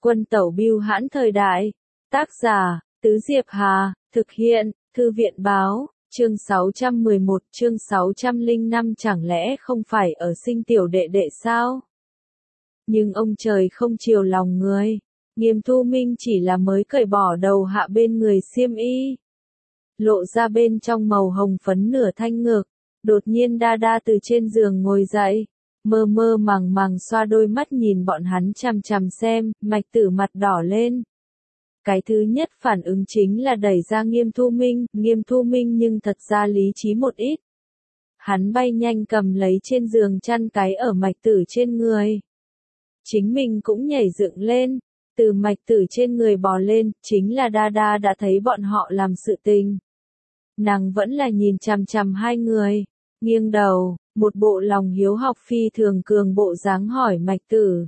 Quân tẩu bưu hãn thời đại. Tác giả, Tứ Diệp Hà, thực hiện, Thư viện báo, chương 611, chương 605 chẳng lẽ không phải ở sinh tiểu đệ đệ sao? Nhưng ông trời không chiều lòng người. Nghiêm Thu Minh chỉ là mới cởi bỏ đầu hạ bên người xiêm y. Lộ ra bên trong màu hồng phấn nửa thanh ngực. Đột nhiên đa đa từ trên giường ngồi dậy. Mơ mơ màng màng xoa đôi mắt nhìn bọn hắn chằm chằm xem, Mạch Tử mặt đỏ lên. Cái thứ nhất phản ứng chính là đẩy ra Nghiêm Thu Minh nhưng thật ra lý trí một ít. Hắn bay nhanh cầm lấy trên giường chăn cái ở Mạch Tử trên người. Chính mình cũng nhảy dựng lên, từ Mạch Tử trên người bò lên, chính là đa đa đã thấy bọn họ làm sự tình. Nàng vẫn là nhìn chằm chằm hai người, nghiêng đầu, một bộ lòng hiếu học phi thường cường bộ dáng hỏi Mạch Tử.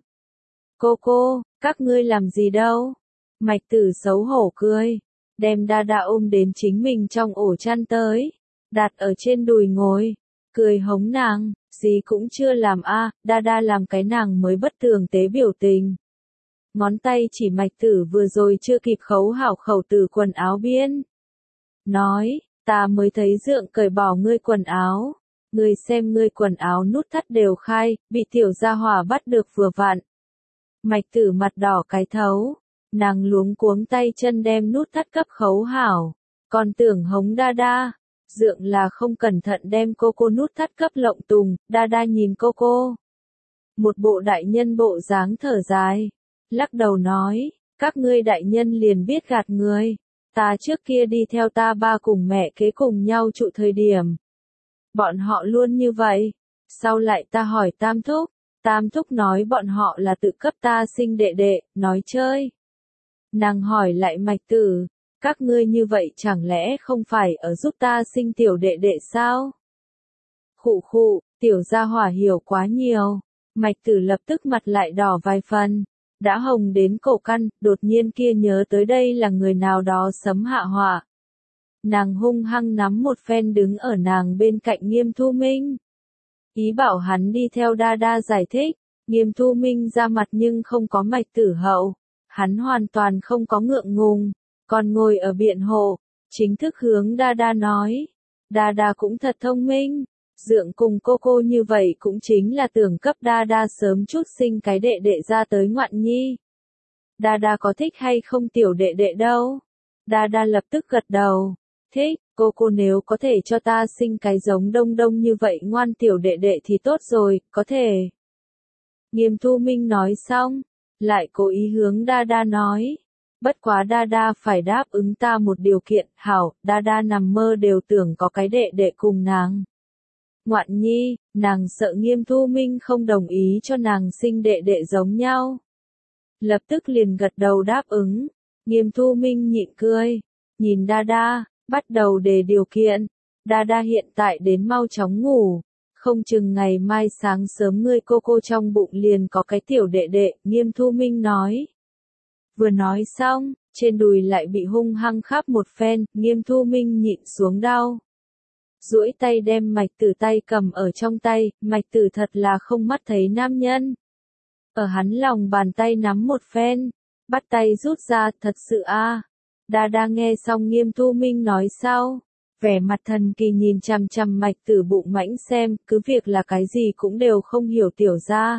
Cô, các ngươi làm gì đâu? Mạch Tử xấu hổ cười, đem đa đa ôm đến chính mình trong ổ chăn tới, đặt ở trên đùi ngồi, cười hống nàng, gì cũng chưa làm đa đa làm cái nàng mới bất thường tế biểu tình. Ngón tay chỉ Mạch Tử vừa rồi chưa kịp khấu hảo khẩu từ quần áo biên. Nói, ta mới thấy dượng cởi bỏ ngươi quần áo. Ngươi xem ngươi quần áo nút thắt đều khai, bị tiểu gia hỏa bắt được vừa vặn. Mạch Tử mặt đỏ cái thấu, nàng luống cuống tay chân đem nút thắt cấp khấu hảo, còn tưởng hống đa đa. Dượng là không cẩn thận đem cô nút thắt cấp lộng tùng, đa đa nhìn cô. Một bộ đại nhân bộ dáng thở dài, lắc đầu nói, các ngươi đại nhân liền biết gạt người. Ta trước kia đi theo ta ba cùng mẹ kế cùng nhau trụ thời điểm. Bọn họ luôn như vậy. Sau lại ta hỏi Tam Thúc nói bọn họ là tự cấp ta sinh đệ đệ, nói chơi. Nàng hỏi lại Mạch Tử, các ngươi như vậy chẳng lẽ không phải ở giúp ta sinh tiểu đệ đệ sao? Khụ, tiểu gia hỏa hiểu quá nhiều. Mạch Tử lập tức mặt lại đỏ vài phần, đã hồng đến cổ căn, đột nhiên kia nhớ tới đây là người nào đó sấm hạ họa. Nàng hung hăng nắm một phen đứng ở nàng bên cạnh Nghiêm Thu Minh. Ý bảo hắn đi theo đa đa giải thích, Nghiêm Thu Minh ra mặt nhưng không có Mạch Tử hậu. Hắn hoàn toàn không có ngượng ngùng, còn ngồi ở biện hộ, chính thức hướng đa đa nói. Đa đa cũng thật thông minh, dượng cùng cô như vậy cũng chính là tưởng cấp đa đa sớm chút sinh cái đệ đệ ra tới ngoạn nhi. Đa đa có thích hay không tiểu đệ đệ đâu? Đa đa lập tức gật đầu. Thích, cô nếu có thể cho ta sinh cái giống đông như vậy ngoan tiểu đệ đệ thì tốt rồi, có thể. Nghiêm Thu Minh nói xong, lại cố ý hướng đa đa nói. Bất quá đa đa phải đáp ứng ta một điều kiện, hảo, đa đa nằm mơ đều tưởng có cái đệ đệ cùng nàng. Ngoạn nhi, nàng sợ Nghiêm Thu Minh không đồng ý cho nàng sinh đệ đệ giống nhau. Lập tức liền gật đầu đáp ứng, Nghiêm Thu Minh nhịn cười, nhìn đa đa. Bắt đầu đề điều kiện, đa đa hiện tại đến mau chóng ngủ, không chừng ngày mai sáng sớm ngươi cô trong bụng liền có cái tiểu đệ đệ, Nghiêm Thu Minh nói. Vừa nói xong, trên đùi lại bị hung hăng khắp một phen, Nghiêm Thu Minh nhịn xuống đau. Duỗi tay đem Mạch Tử tay cầm ở trong tay, Mạch Tử thật là không mắt thấy nam nhân. Ở hắn lòng bàn tay nắm một phen, bắt tay rút ra, thật sự Đa đa nghe xong Nghiêm Thu Minh nói sau, vẻ mặt thần kỳ nhìn chằm chằm Mạch Tử bụng mãnh xem, cứ việc là cái gì cũng đều không hiểu tiểu gia.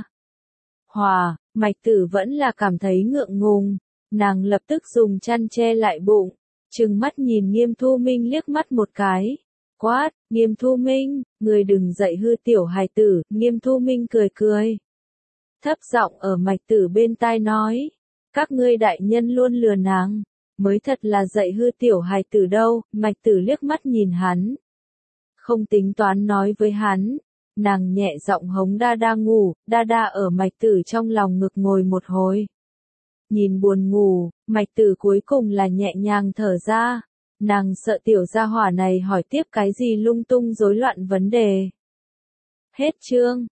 Mạch Tử vẫn là cảm thấy ngượng ngùng, nàng lập tức dùng chăn che lại bụng, trừng mắt nhìn Nghiêm Thu Minh liếc mắt một cái. Quát, Nghiêm Thu Minh, người đừng dạy hư tiểu hài tử, Nghiêm Thu Minh cười. Thấp giọng ở Mạch Tử bên tai nói, các ngươi đại nhân luôn lừa nàng. Mới thật là dạy hư tiểu hài tử đâu, Mạch Tử liếc mắt nhìn hắn. Không tính toán nói với hắn, nàng nhẹ giọng hống đa đa ngủ, đa đa ở Mạch Tử trong lòng ngực ngồi một hồi. Nhìn buồn ngủ, Mạch Tử cuối cùng là nhẹ nhàng thở ra, nàng sợ tiểu gia hỏa này hỏi tiếp cái gì lung tung rối loạn vấn đề. Hết chương.